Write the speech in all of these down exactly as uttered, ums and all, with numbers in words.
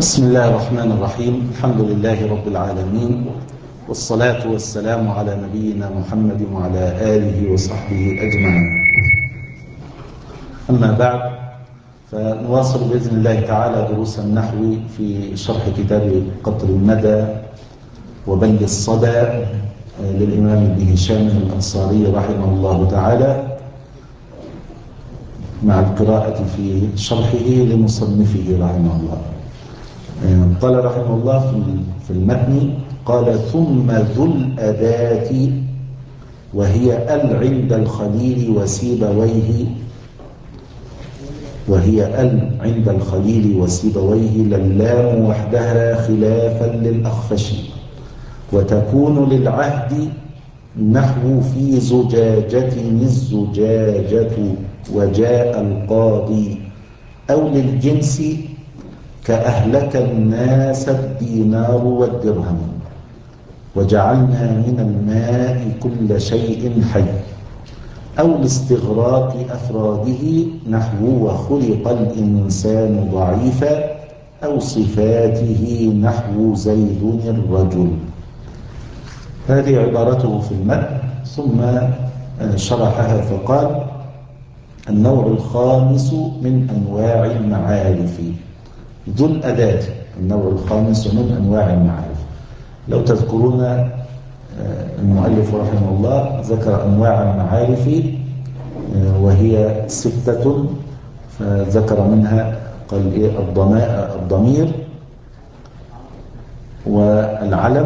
بسم الله الرحمن الرحيم. الحمد لله رب العالمين، والصلاة والسلام على نبينا محمد وعلى آله وصحبه أجمعين. أما بعد، فنواصل بإذن الله تعالى دروس النحو في شرح كتاب قطر الندى وبل الصدى للإمام ابن هشام الأنصاري رحمه الله تعالى، مع القراءة في شرحه لمصنفه رحمه الله. قال رحمه الله في المتن، قال: ثم ذو الأداة وهي ال عند الخليل وسيبويه وهي ال عند الخليل وسيبويه للام وحدها خلافا للأخفش، وتكون للعهد نحو في زجاجة الزجاجة وجاء القاضي، أو للجنس كأهلك الناس الدينار والدرهم، وجعلنا من الماء كل شيء حي، أو لاستغراق أفراده نحو وخلق الإنسان ضعيفا، أو صفاته نحو زيد الرجل. هذه عبارته في المتن، ثم شرحها فقال: النوع الخامس من أنواع المعارف ذو الأداة. النوع الخامس من أنواع المعارف. لو تذكرون المؤلف رحمه الله ذكر أنواع المعارف وهي ستة، فذكر منها قال إيه: الضمير والعلم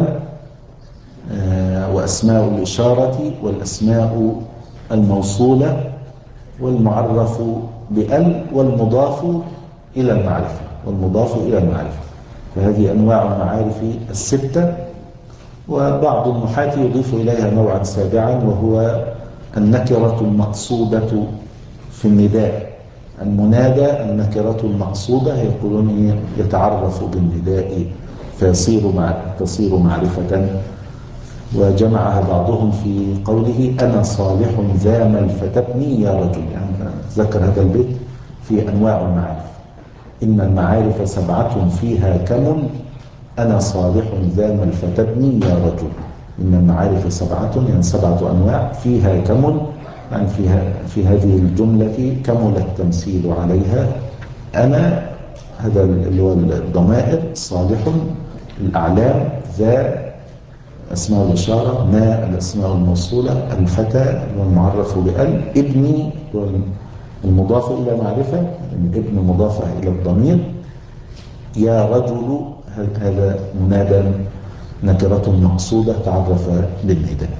وأسماء الإشارة والأسماء الموصولة والمعرف بأل والمضاف إلى المعرفة والمضاف إلى المعرفة. فهذه أنواع المعارف الستة. وبعض النحاة يضيف إليها نوعا سابعا، وهو النكرة المقصودة في النداء. المنادى النكرة المقصودة، يقولون يتعرف بالنداء فيصير مع تصير معرفة. وجمعها بعضهم في قوله: أنا صالح ذا مل فتبني يا رجل. يعني ذكر هذا البيت في أنواع المعارف: إن المعارف سبعة فيها كمل، أنا صالح ذا مل فتبني يا رجل. إن المعارف سبعة، يعني سبعة أنواع فيها كمل، يعني فيها في هذه الجملة كمل التمثيل عليها. أنا هذا اللي هو الضمائر، صالح الأعلام، ذا أسماء الإشارة، ما الأسماء الموصولة، الفتى والمعرف بأل، ابني المضاف إلى معرفة، ابن مضافة إلى الضمير، يا رجل هذا منادى نكرة مقصودة تعرف بالنداء.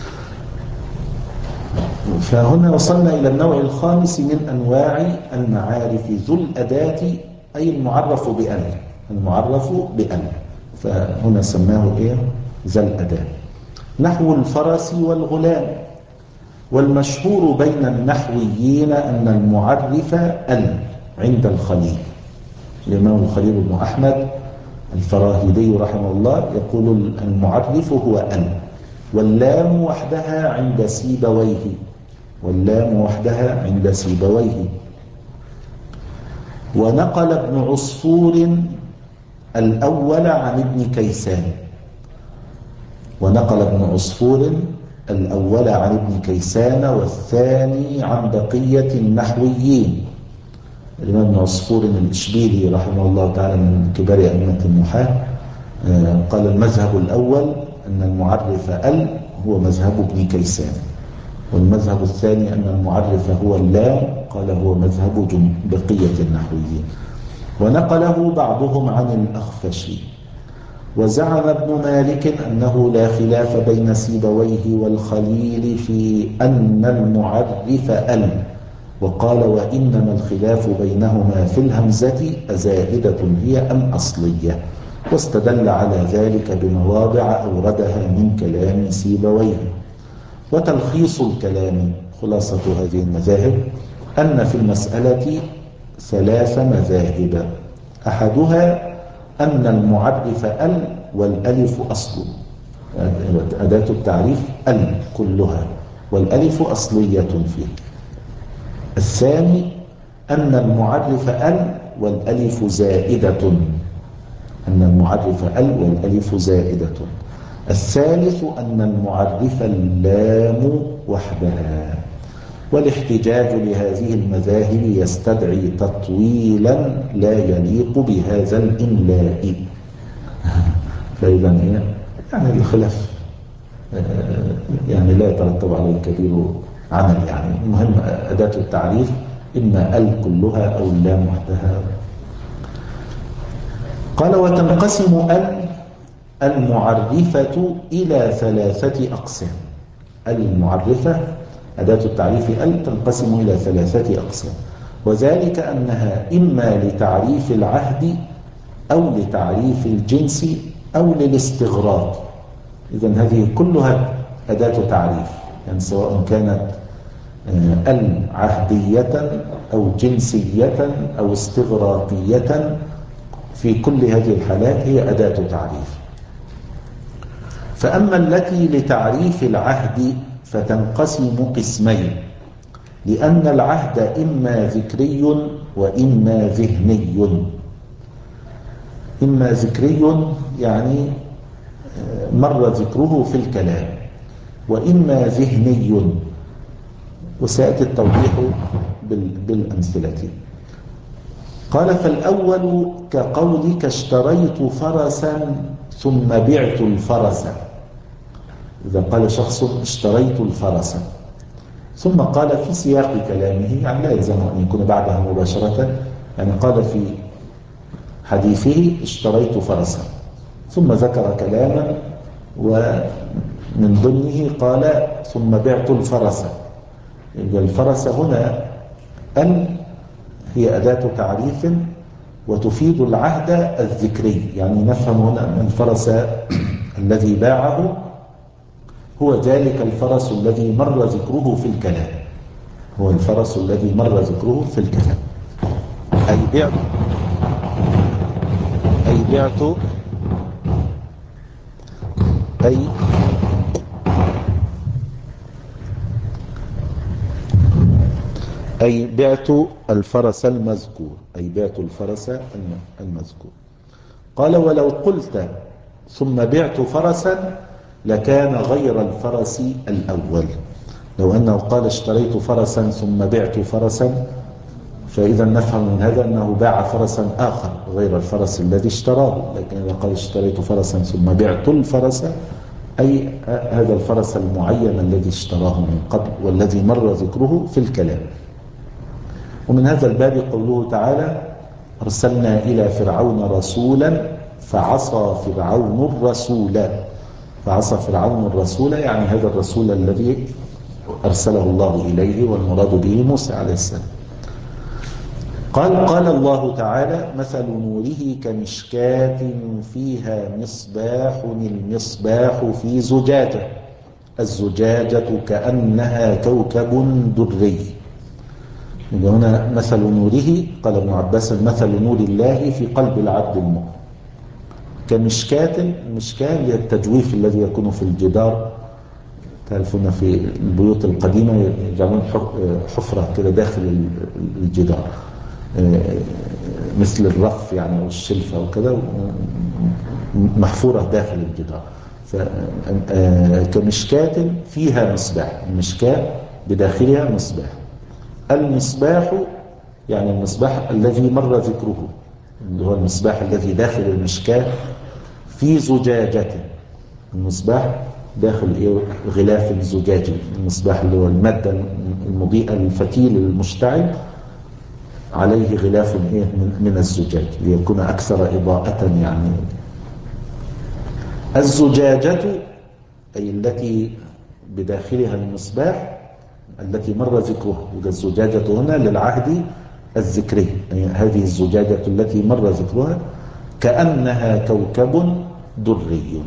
فهنا وصلنا إلى النوع الخامس من أنواع المعارف ذو الأداة، أي المعرف بأل. المعرف بأل، فهنا سماه إيه؟ ذا الأداة. نحو الفرس والغلام. والمشهور بين النحويين أن المعرف ال عند الخليل. الإمام الخليل بن أحمد الفراهيدي رحمه الله يقول: المعرف هو ال، واللام وحدها عند سيبويه واللام وحدها عند سيبويه. ونقل ابن عصفور الأول عن ابن كيسان ونقل ابن عصفور الأول عن ابن كيسان والثاني عن بقية النحويين. الإمام ابن عصفور الإشبيلي رحمه الله تعالى من كبار أئمة النحاة قال: المذهب الأول أن المعرف ال هو مذهب ابن كيسان، والمذهب الثاني أن المعرف هو اللام، قال هو مذهب بقية النحويين. ونقله بعضهم عن الأخفش. وزعم ابن مالك أنه لا خلاف بين سيبويه والخليل في أن المعرف ال، وقال: وإنما الخلاف بينهما في الهمزة أزائدة هي أم أصلية. واستدل على ذلك بمواضع أوردها من كلام سيبويه. وتلخيص الكلام، خلاصة هذه المذاهب، أن في المسألة ثلاث مذاهب. أحدها أن المعرف ال والألف أصل، أداة التعريف ال كلها، والألف أصلية فيه. الثاني أن المعرف ال والألف زائدة، أن المعرف ال والألف زائدة. الثالث أن المعرف اللام وحدها. والاحتجاج لهذه المذاهب يستدعي تطويلا لا يليق بهذا الإملاء. فإذا هي يعني الخلاف يعني لا يترتب عليه كبير عمل. يعني المهم أداة التعريف إما ال كلها أو اللام وحدها. قال وتنقسم ال المعرفة إلى ثلاثة أقسام. المعرفة أداة التعريف ال تنقسم إلى ثلاثة أقسام، وذلك أنها إما لتعريف العهد أو لتعريف الجنس أو للاستغراق. إذن هذه كلها أداة تعريف، يعني سواء كانت ال عهدية أو جنسية أو استغراقية، في كل هذه الحالات هي أداة تعريف. فأما التي لتعريف العهد فتنقسم قسمين، لأن العهد إما ذكري وإما ذهني. إما ذكري يعني مر ذكره في الكلام، وإما ذهني، وسيأتي التوضيح بالأمثلة. قال فالأول كقولك اشتريت فرسا ثم بعت الفرس. إذا قال شخص اشتريت الفرس ثم قال في سياق كلامه، يعني لا يلزم أن يكون بعدها مباشرة، يعني قال في حديثه اشتريت فرسا ثم ذكر كلاما ومن ضمنه قال ثم بعت الفرس. الفرس هنا أن هي أداة تعريف وتفيد العهد الذكري، يعني نفهم هنا أن الفرس الذي باعه هو ذلك الفرس الذي مر ذكره في الكلام، هو الفرس الذي مر ذكره في الكلام. أي بعت أي بعت أي أي بعت الفرس المذكور أي بعت الفرس المذكور. قال ولو قلت ثم بعت فرسا لكان غير الفرس الأول. لو أنه قال اشتريت فرسا ثم بعت فرسا، فإذا نفهم من هذا أنه باع فرسا آخر غير الفرس الذي اشتراه. لكن إذا قال اشتريت فرسا ثم بعت الفرس أي هذا الفرس المعين الذي اشتراه من قبل والذي مر ذكره في الكلام. ومن هذا الباب قوله تعالى أرسلنا إلى فرعون رسولا فعصى فرعون الرسول. فعصى فرعون الرسول يعني هذا الرسول الذي أرسله الله إليه، والمراد به موسى عليه السلام. قال قال الله تعالى مثل نوره كمشكاة فيها مصباح، المصباح في زجاجة، الزجاجة كأنها كوكب دري. هنا مثل نوره، قال ابن عباس مثل نور الله في قلب العبد المؤمن كمشكاة. المشكاة هي التجويف الذي يكون في الجدار، تعرفون في البيوت القديمة يجعلون حفرة كده داخل الجدار مثل الرف يعني أو الشلفة وكذا، محفورة داخل الجدار. كمشكاة فيها مصباح، المشكاة بداخلها مصباح. المصباح يعني المصباح الذي مر ذكره، اللي هو المصباح الذي داخل المشكاة في زجاجة. المصباح داخل إيه؟ غلاف زجاجي. المصباح اللي هو المادة المضيئة الفتيل المشتعل عليه غلاف إيه؟ من الزجاج ليكون أكثر إضاءة. يعني الزجاجة أي التي بداخلها المصباح التي مر ذكرها. الزجاجة هنا للعهد الذكري، يعني هذه الزجاجة التي مر ذكرها كأنها كوكب دري.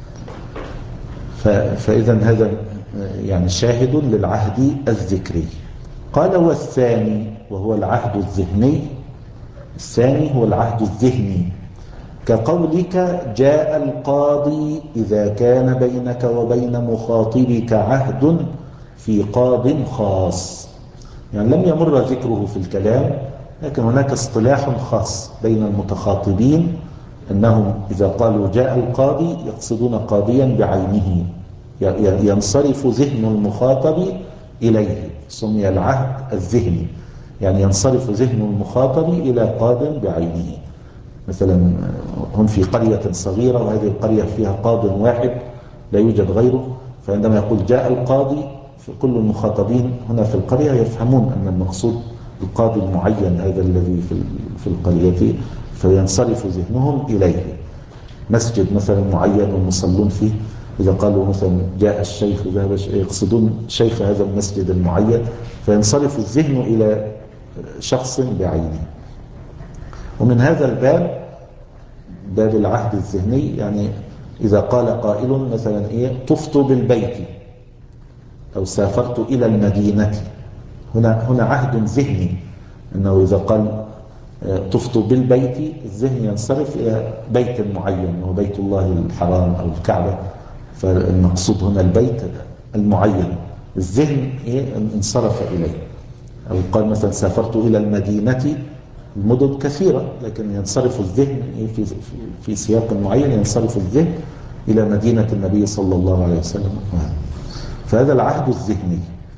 فإذا هذا يعني شاهد للعهد الذكري. قال والثاني وهو العهد الذهني. الثاني هو العهد الذهني كقولك جاء القاضي إذا كان بينك وبين مخاطبك عهد في قاض خاص، يعني لم يمر ذكره في الكلام لكن هناك اصطلاح خاص بين المتخاطبين أنهم إذا قالوا جاء القاضي يقصدون قاضيا بعينه، ينصرف ذهن المخاطب إليه، سمي العهد الذهني، يعني ينصرف ذهن المخاطب إلى قاض بعينه. مثلا هم في قرية صغيرة وهذه القرية فيها قاض واحد لا يوجد غيره، فعندما يقول جاء القاضي فكل المخاطبين هنا في القرية يفهمون أن المقصود القاضي المعين هذا الذي في القرية، فينصرف ذهنهم إليه. مسجد مثلا معين والمصلون فيه، إذا قالوا مثلا جاء الشيخ ذهب يقصدون شيخ هذا المسجد المعين، فينصرف الذهن إلى شخص بعينه. ومن هذا الباب باب العهد الذهني، يعني إذا قال قائل مثلا إيه طفت بالبيت أو سافرت إلى المدينة، هنا هنا عهد ذهني، أنه إذا قال طفت بالبيت الذهن ينصرف إلى بيت معين وهو بيت الله الحرام أو الكعبة، فالمقصود هنا البيت المعين، الذهن إيه انصرف إليه. أو قال مثلا سافرت إلى المدينة، المدن كثيرة لكن ينصرف الذهن في في سياق معين، ينصرف الذهن إلى مدينة النبي صلى الله عليه وسلم. فهذا العهد الذهني.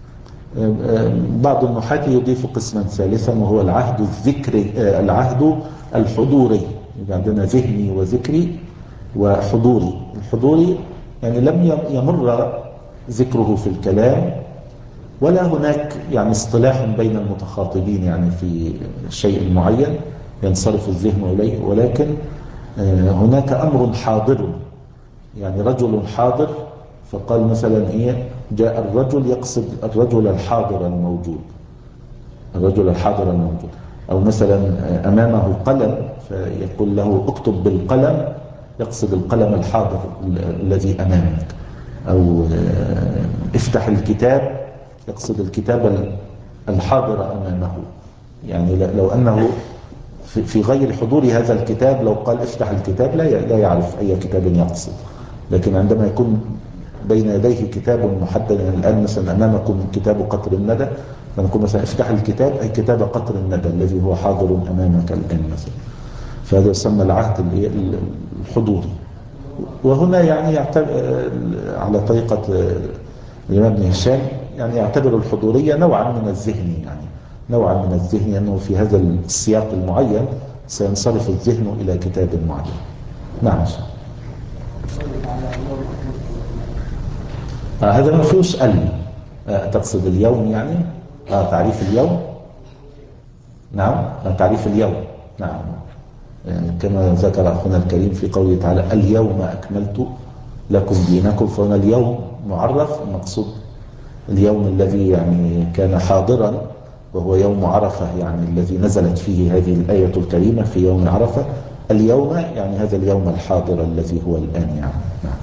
بعض النحاة يضيف قسما ثالثا وهو العهد الذكري، العهد الحضوري. عندنا ذهني وذكري وحضوري. الحضوري يعني لم يمر ذكره في الكلام، ولا هناك يعني اصطلاح بين المتخاطبين يعني في شيء معين ينصرف الذهن إليه، ولكن هناك أمر حاضر، يعني رجل حاضر، فقال مثلا إيه جاء الرجل، يقصد الرجل الحاضر الموجود، الرجل الحاضر الموجود. أو مثلا أمامه قلم فيقول له اكتب بالقلم، يقصد القلم الحاضر الذي أمامك. أو افتح الكتاب، يقصد الكتاب الحاضر أمامه. يعني لو أنه في غير حضور هذا الكتاب، لو قال افتح الكتاب لا يعرف أي كتاب يقصد. لكن عندما يكون بين يديه كتاب محدد، يعني الآن مثلا أمامكم كتاب قطر الندى، فنقول مثلا افتح الكتاب أي كتاب قطر الندى الذي هو حاضر أمامك الآن مثلا. فهذا يسمى العهد الحضوري. وهنا يعني على طريقة الإمام ابن هشام يعني يعتبر الحضورية نوعا من الذهن، يعني نوعا من الذهن أنه في هذا السياق المعين سينصرف الذهن إلى كتاب معين. نعم. آه هذا ما فيهوش ال آه تقصد اليوم يعني آه تعريف اليوم. نعم آه تعريف اليوم. نعم يعني كما ذكر أخونا الكريم في قوله تعالى اليوم أكملت لكم دينكم، فهنا اليوم معرف، المقصود اليوم الذي يعني كان حاضرا وهو يوم عرفة، يعني الذي نزلت فيه هذه الآية الكريمة في يوم عرفة. اليوم يعني هذا اليوم الحاضر الذي هو الآن يعني. نعم.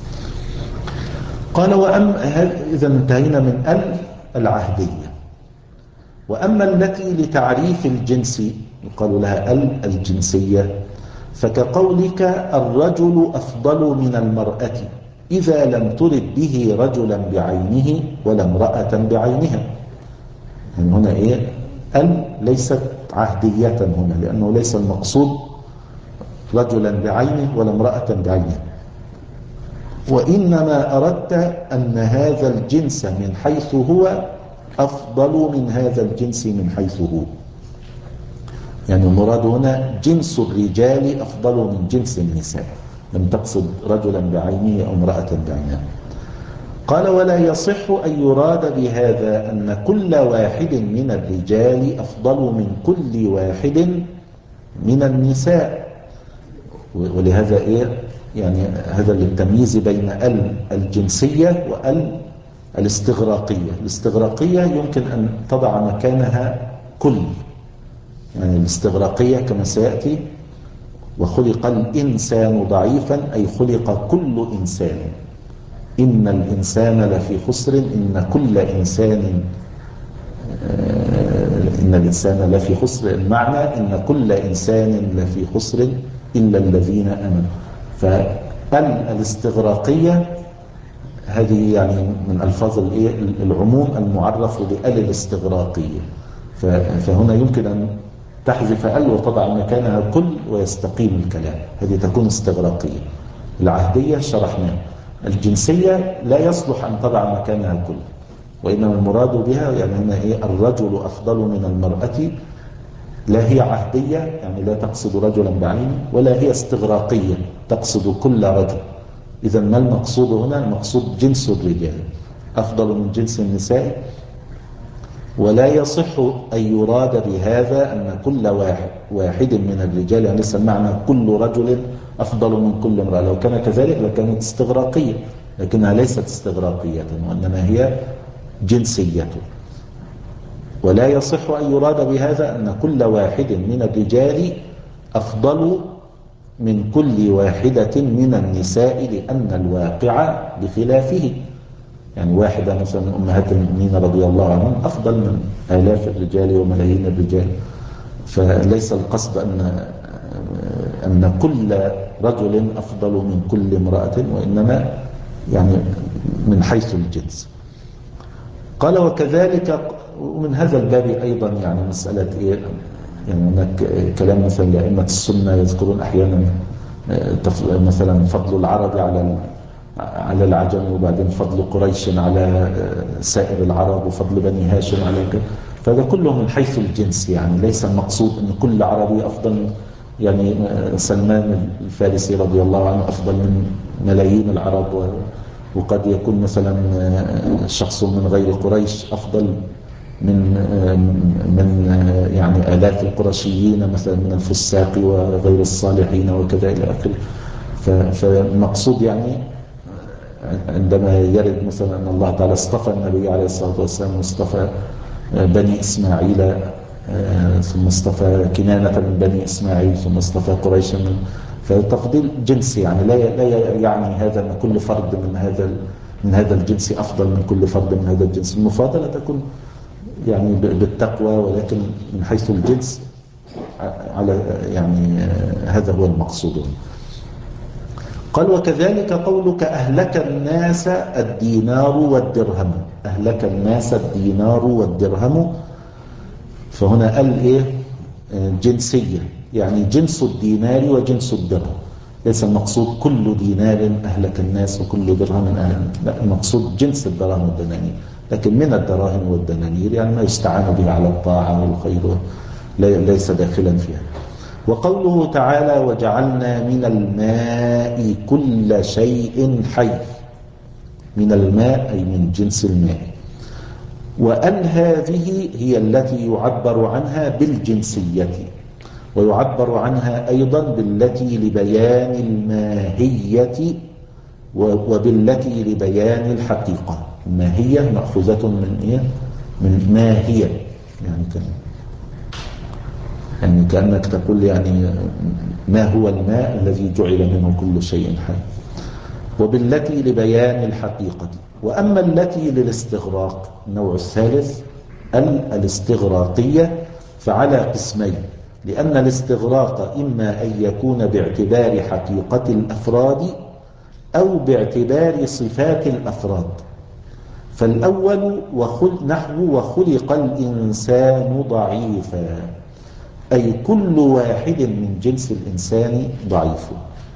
قال وأم إذا انتهينا من ال العهدية. وأما التي لتعريف الجنس يقال لها ال الجنسية، فكقولك الرجل أفضل من المرأة إذا لم ترد به رجلا بعينه ولا امرأة بعينها. يعني هنا إيه ال ليست عهدية هنا، لأنه ليس المقصود رجلا بعينه ولا امرأة بعينها، وإنما أردت أن هذا الجنس من حيث هو أفضل من هذا الجنس من حيث هو. يعني المراد هنا جنس الرجال أفضل من جنس النساء، لم تقصد رجلا بعينه أو امرأة بعينها. قال ولا يصح أن يراد بهذا أن كل واحد من الرجال أفضل من كل واحد من النساء. ولهذا إيه يعني هذا للتمييز بين ال الجنسية وال الاستغراقية. الاستغراقية يمكن أن تضع مكانها كل، يعني الاستغراقية كما سيأتي وخلق الإنسان ضعيفا أي خلق كل إنسان، إن الإنسان لفي خسر، إن كل إنسان إن الإنسان لفي خسر، المعنى إن كل إنسان لفي خسر إلا الذين آمنوا. فالاستغراقية هذه يعني من ألفاظ العموم المعرف بال الاستغراقية. فهنا يمكن أن تحذف ال وتضع مكانها كل ويستقيم الكلام، هذه تكون استغراقية. العهدية شرحناها. الجنسية لا يصلح أن تضع مكانها كل، وإنما المراد بها يعني هنا إيه؟ الرجل أفضل من المرأة، لا هي عهدية يعني لا تقصد رجلا بعينه، ولا هي استغراقية تقصد كل رجل. إذا ما المقصود هنا؟ المقصود جنس الرجال أفضل من جنس النساء. ولا يصح أن يراد بهذا أن كل واحد واحد من الرجال، يعني ليس معنى كل رجل أفضل من كل امرأة، لو كان كذلك لكانت استغراقية، لكنها ليست استغراقية وإنما هي جنسية. ولا يصح أن يراد بهذا أن كل واحد من الرجال أفضل من كل واحدة من النساء، لأن الواقع بخلافه. يعني واحدة مثلا من أمهات المؤمنين رضي الله عنهم أفضل من آلاف الرجال وملايين الرجال. فليس القصد أن أن كل رجل أفضل من كل امرأة، وإنما يعني من حيث الجنس. قال وكذلك، ومن هذا الباب أيضا يعني مسألة إيه؟ يعني هناك كلام مثلا لأئمة السنة يذكرون أحيانا مثلا فضل العرب على على العجم، وبعدين فضل قريش على سائر العرب، وفضل بني هاشم على كذا. فهذا كله من حيث الجنس، يعني ليس المقصود أن كل عربي أفضل. يعني سلمان الفارسي رضي الله عنه أفضل من ملايين العرب، وقد يكون مثلا شخص من غير قريش أفضل من من يعني آلاف القرشيين مثلا من الفساق وغير الصالحين وكذا إلى آخره. فالمقصود يعني عندما يرد مثلا أن الله تعالى اصطفى النبي عليه الصلاة والسلام، واصطفى بني إسماعيل، ثم اصطفى كنانة من بني إسماعيل، ثم اصطفى قريشا من، فالتفضيل جنسي، يعني لا لا يعني هذا أن كل فرد من هذا من هذا الجنس أفضل من كل فرد من هذا الجنس. المفاضلة تكون يعني بالتقوى، ولكن من حيث الجنس على يعني هذا هو المقصود. قال وكذلك قولك أهلك الناس الدينار والدرهم. أهلك الناس الدينار والدرهم، فهنا قال إيه؟ جنسية، يعني جنس الدينار وجنس الدرهم. ليس المقصود كل دينار أهلك الناس وكل درهم أهلك، لا، المقصود جنس الدراهم والدنانير. لكن من الدراهم والدنانير يعني ما يستعان به على الطاعة والخير، ليس داخلا فيها. وقوله تعالى وجعلنا من الماء كل شيء حي. من الماء أي من جنس الماء. وأن هذه هي التي يعبر عنها بالجنسية، ويعبر عنها أيضا بالتي لبيان الماهية وبالتي لبيان الحقيقة. الماهية مأخوذة من إيه؟ من ماهية، يعني كان يعني كأنك تقول يعني ما هو الماء الذي جعل منه كل شيء حي. وبالتي لبيان الحقيقة. وأما التي للاستغراق النوع الثالث الاستغراقية فعلى قسمين، لأن الاستغراق إما أن يكون باعتبار حقيقة الأفراد أو باعتبار صفات الأفراد. فالأول وخل نحو وخلق الإنسان ضعيفا، أي كل واحد من جنس الإنسان ضعيف.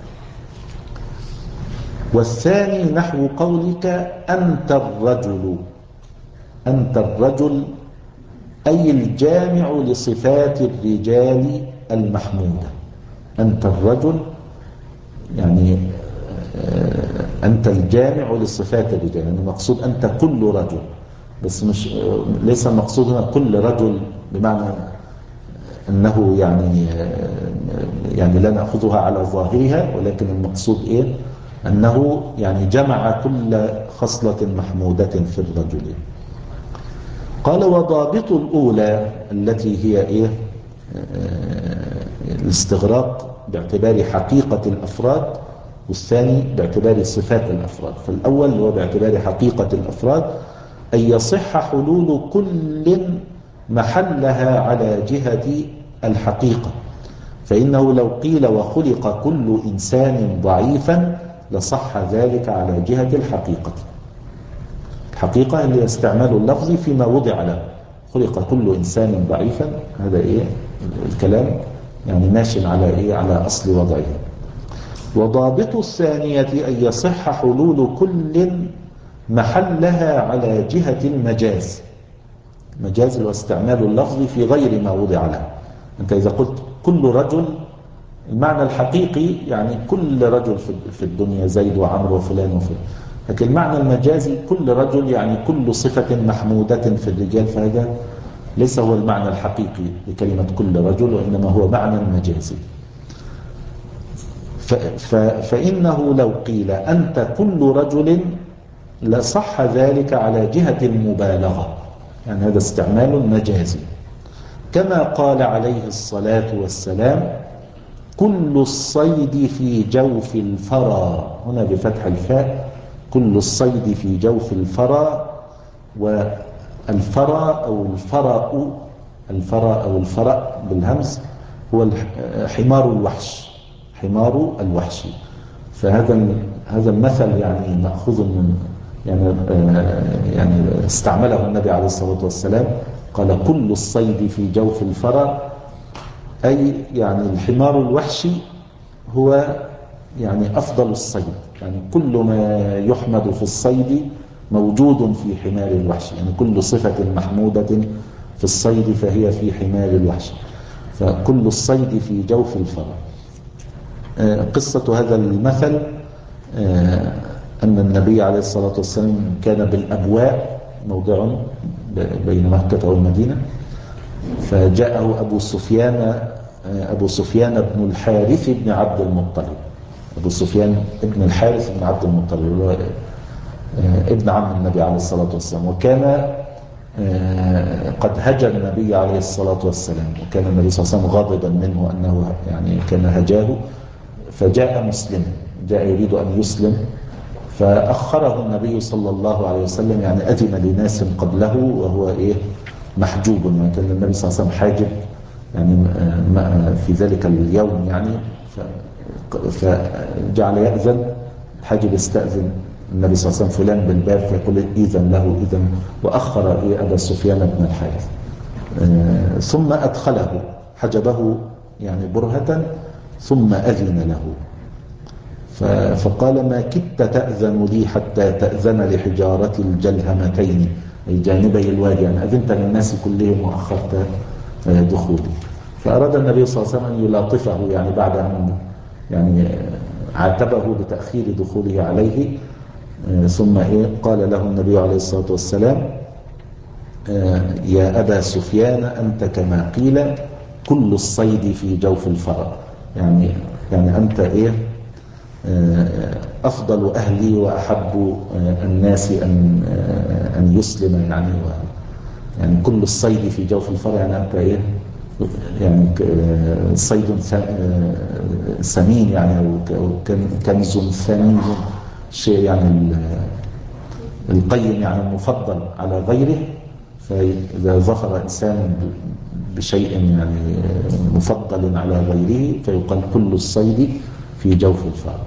والثاني نحو قولك أنت الرجل. أنت الرجل أي الجامع لصفات الرجال المحمودة. أنت الرجل يعني أنت الجامع لصفات الرجال، يعني المقصود أنت كل رجل، بس مش ليس المقصود هنا كل رجل بمعنى أنه يعني يعني لا نأخذها على ظاهرها، ولكن المقصود إيه؟ أنه يعني جمع كل خصلة محمودة في الرجل. قال وضابط الأولى التي هي إيه؟ الاستغراق باعتبار حقيقة الأفراد، والثاني باعتبار صفات الأفراد. فالأول هو باعتبار حقيقة الأفراد، أن يصح حلول كل محلها على جهة الحقيقة. فإنه لو قيل وخلق كل إنسان ضعيفا لصح ذلك على جهة الحقيقة. الحقيقة اللي استعمال اللفظ فيما وضع له. خلق كل إنسان ضعيفا، هذا إيه؟ الكلام يعني ماشي على إيه؟ على أصل وضعه. وضابط الثانية أن يصح حلول كل محلها على جهة المجاز. مجاز اللي هو استعمال اللفظ في غير ما وضع له. أنت إذا قلت كل رجل، المعنى الحقيقي يعني كل رجل في الدنيا، زيد وعمر وفلان وفلان، لكن المعنى المجازي كل رجل يعني كل صفة محمودة في الرجال، فهذا ليس هو المعنى الحقيقي لكلمة كل رجل، وإنما هو معنى مجازي. فإنه لو قيل أنت كل رجل لصح ذلك على جهة المبالغة، يعني هذا استعمال مجازي، كما قال عليه الصلاة والسلام كل الصيد في جوف الفرى، هنا بفتح الفاء، كل الصيد في جوف الفرى. والفرى أو الفرأ، الفرى أو الفرأ بالهمز هو حمار الوحش، حمار الوحش. فهذا هذا المثل يعني مأخوذ من يعني يعني استعمله النبي عليه الصلاة والسلام، قال كل الصيد في جوف الفرى، أي يعني الحمار الوحشي هو يعني أفضل الصيد، يعني كل ما يحمد في الصيد موجود في حمار الوحش، يعني كل صفة محمودة في الصيد فهي في حمار الوحش، فكل الصيد في جوف الفرى. قصة هذا المثل أن النبي عليه الصلاة والسلام كان بالأبواء، موضع بين مكة والمدينة، فجاءه أبو سفيان أبو سفيان بن الحارث بن عبد المطلب، أبو سفيان بن الحارث بن عبد المطلب ابن عم النبي عليه الصلاة والسلام، وكان قد هجى النبي عليه الصلاة والسلام، وكان النبي صلى الله عليه وسلم غاضبا منه أنه يعني كان هجاه، فجاء مسلم، جاء يريد أن يسلم، فأخره النبي صلى الله عليه وسلم، يعني أذن لناس قبله وهو إيه محجوب، ما كان النبي صلى الله عليه وسلم حاجب يعني في ذلك اليوم، يعني فجعل يأذن الحاجب، يستأذن النبي صلى الله عليه وسلم فلان بالباب، فيقول إذن له إذن، وأخر إيه أبا سفيان بن الحارث، ثم أدخله، حجبه يعني برهة، ثم أذن له، فقال ما كدت تأذن لي حتى تأذن لحجارة الجلهمتين أي جانبي الوادي، يعني أذنت للناس كلهم وأخرت دخولي. فأراد النبي صلى الله عليه وسلم أن يلاطفه، يعني بعد أن يعني عاتبه بتأخير دخوله عليه، ثم إيه قال له النبي عليه الصلاة والسلام يا أبا سفيان أنت كما قيل كل الصيد في جوف الفرى، يعني يعني أنت إيه أفضل أهلي وأحب الناس أن أن يسلم، يعني يعني كل الصيد في جوف الفرى، يعني أنت إيه يعني صيد ثمين، يعني أو كنز ثمين، شيء يعني القيم يعني المفضل على غيره. فإذا ظهر إنسان بشيء يعني مفضل على غيره فيقال كل الصيد في جوف الفرى.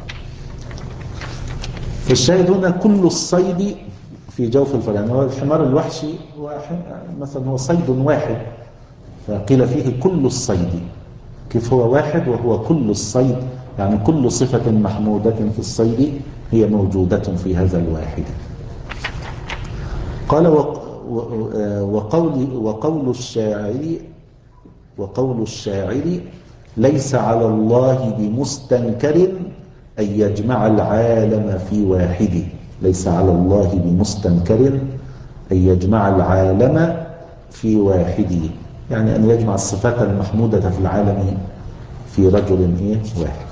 فالشاهد هنا كل الصيد في جوف الفرى، يعني هو الحمار الوحشي هو مثلا هو صيد واحد، فقيل فيه كل الصيد، كيف هو واحد وهو كل الصيد، يعني كل صفة محمودة في الصيد هي موجودة في هذا الواحد. قال وقول, وقول الشاعر وقول الشاعر ليس على الله بمستنكر أن يجمع العالم في واحد، ليس على الله بمستنكر أن يجمع العالم في واحد، يعني أن يجمع الصفات المحمودة في العالم في رجل إيه واحد.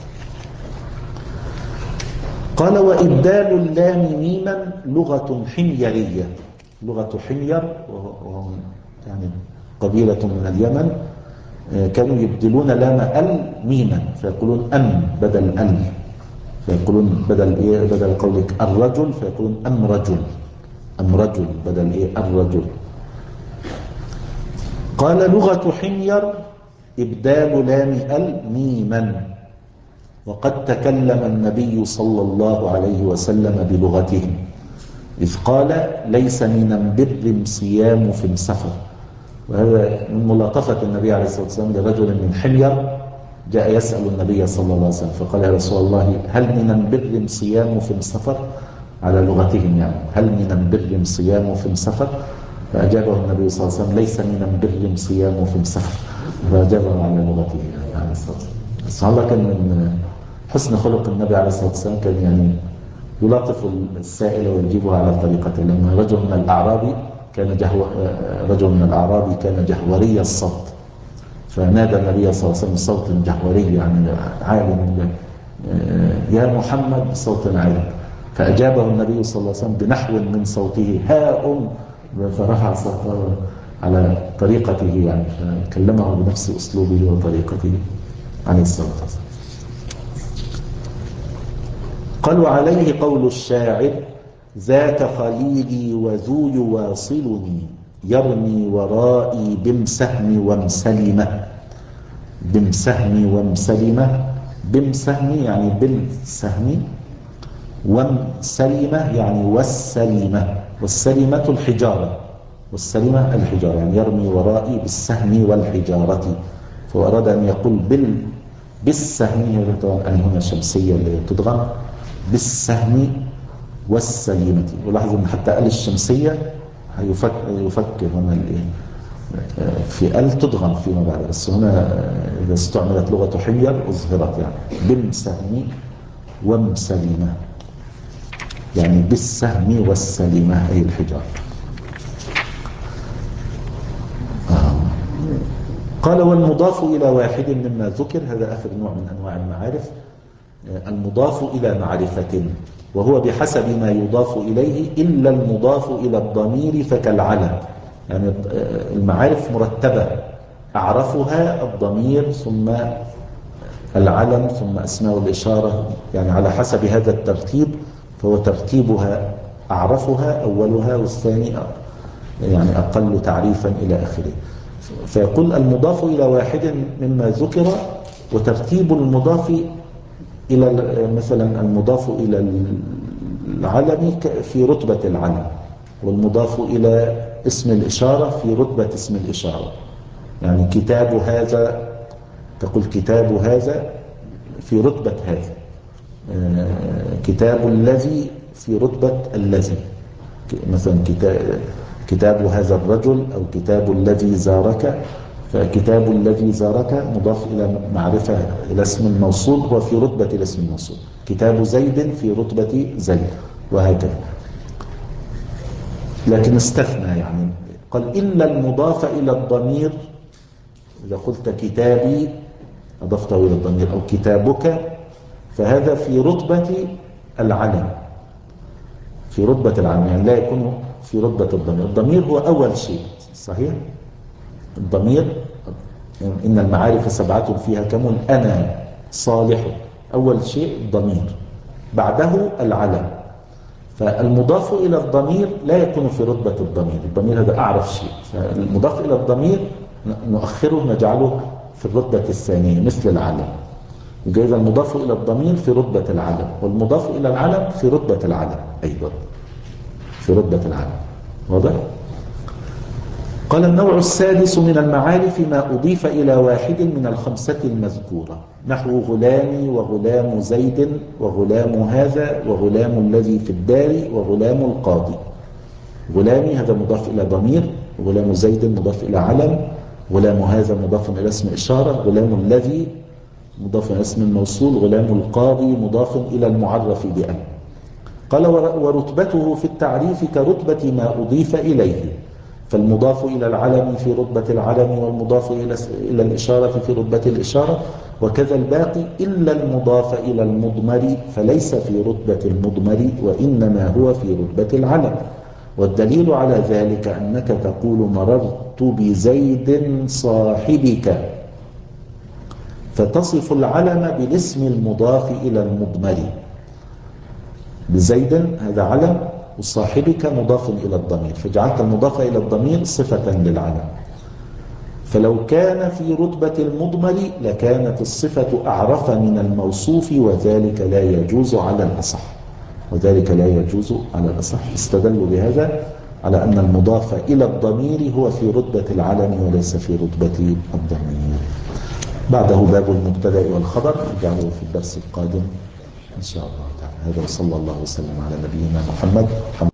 قال وإبدال اللام ميما لغة حميرية، لغة حمير وهم يعني قبيلة من اليمن، كانوا يبدلون لام ال ميما، فيقولون أم بدل ال، فيقولون بدل إيه بدل قولك الرجل فيقولون أم رجل، أم رجل بدل إيه الرجل. قال لغة حمير إبدال لام ال ميما، وقد تكلم النبي صلى الله عليه وسلم بلغتهم إذ قال ليس من البر صيام في السفر وهذا من ملاطفة النبي عليه الصلاة والسلام لرجل من حمير جاء يسأل النبي صلى الله عليه وسلم فقال: يا رسول الله، هل من البر صيام في السفر؟ على لغتهم يعني، هل من البر صيام في السفر؟ فأجابه النبي صلى الله عليه وسلم: ليس من البر صيام في السفر. فأجابه على لغته يعني عليه الصلاة والسلام. سبحان الله، كان من حسن خلق النبي عليه الصلاة والسلام كان يعني يلاطف السائل ويجيبه على طريقته. لما رجل من الأعرابي كان جهو رجل من الأعرابي كان جهوري الصوت، فنادى النبي صلى الله عليه وسلم بصوت جهوري يعني عالي: يا محمد، بصوت عالي. فأجابه النبي صلى الله عليه وسلم بنحو من صوته: ها أم. فرفع صوته على طريقته يعني، فكلمه بنفس أسلوبه وطريقته عليه الصلاة والسلام. قالوا: عليه قول الشاعر: ذاك خليلي وذو يواصلني، يرمي ورائي بمسهم ومسلمة. بمسهم ومسلمة، بمسهم يعني بالسهم، ومسلمة يعني والسلمة. والسلمة الحجارة، والسلمة الحجارة يعني يرمي ورائي بالسهم والحجارة. فأراد أن يقول بال بالسهم، هي طبعا أن هنا شمسية اللي تدغم، بالسهم والسلمة. ولاحظ أن حتى قال الشمسية هيفك يفكر هنا الايه في ال تدغم فيما بعد، بس هنا إذا استعملت لغة حمير أظهرت يعني بالسهم ومسلمة، يعني بالسهم والسلمة أي الحجار. آه. قال: والمضاف إلى واحد مما ذكر، هذا آخر نوع من أنواع المعارف، المضاف إلى معرفة، وهو بحسب ما يضاف إليه إلا المضاف إلى الضمير فكالعلم. يعني المعارف مرتبة، أعرفها الضمير ثم العلم ثم أسماء الإشارة، يعني على حسب هذا الترتيب، فهو ترتيبها أعرفها أولها والثاني يعني أقل تعريفا إلى آخره. فيقول: المضاف إلى واحد مما ذكر، وترتيب المضاف إلى مثلا المضاف إلى العلم في رتبة العلم، والمضاف إلى اسم الإشارة في رتبة اسم الإشارة. يعني كتاب هذا، تقول كتاب هذا في رتبة هذا، كتاب الذي في رتبة الذي. مثلا كتاب, كتاب هذا الرجل أو كتاب الذي زارك، فكتاب الذي زارك مضاف إلى معرفة إلى اسم الموصول، هو في رتبة الاسم الموصول. كتاب زيد في رتبة زيد، وهكذا. لكن استثنى يعني قال: إلا المضاف إلى الضمير. إذا قلت كتابي أضفته إلى الضمير، أو كتابك، فهذا في رتبة العلم، في رتبة العلم، يعني لا يكون في رتبة الضمير. الضمير هو أول شيء، صحيح؟ الضمير إن المعارف سبعة فيها كم أنا صالح، أول شيء الضمير، بعده العلم. فالمضاف إلى الضمير لا يكون في رتبة الضمير، الضمير هذا أعرف شيء، فالمضاف إلى الضمير نؤخره نجعله في الرتبة الثانية مثل العلم. وجايز المضاف إلى الضمير في رتبة العلم، والمضاف إلى العلم في رتبة العلم أيضا، في رتبة العلم. واضح؟ قال: النوع السادس من المعارف ما أضيف إلى واحد من الخمسة المذكورة، نحو غلامي وغلام زيد وغلام هذا وغلام الذي في الدار وغلام القاضي. غلامي هذا مضاف إلى ضمير، غلام زيد مضاف إلى علم، غلام هذا مضاف إلى اسم إشارة، غلام الذي مضاف إلى اسم الموصول، غلام القاضي مضاف إلى المعرف بأن. قال: ورتبته في التعريف كرتبة ما أضيف إليه، فالمضاف إلى العلم في رتبة العلم، والمضاف إلى الإشارة في رتبة الإشارة، وكذا الباقي إلا المضاف إلى المضمر، فليس في رتبة المضمر، وإنما هو في رتبة العلم. والدليل على ذلك أنك تقول: مررت بزيد صاحبك، فتصف العلم بالاسم المضاف إلى المضمر. بزيد هذا علم، وصاحبك مضاف إلى الضمير، فجعلت المضاف إلى الضمير صفة للعلم. فلو كان في رتبة المضمر لكانت الصفة أعرف من الموصوف، وذلك لا يجوز على الأصح، وذلك لا يجوز على الأصح. استدلوا بهذا على أن المضاف إلى الضمير هو في رتبة العلم وليس في رتبة الضمير. بعده باب المبتدأ والخبر نجعله في الدرس القادم إن شاء الله تعالى. هذا وصلى الله وسلم على نبينا محمد. الحمد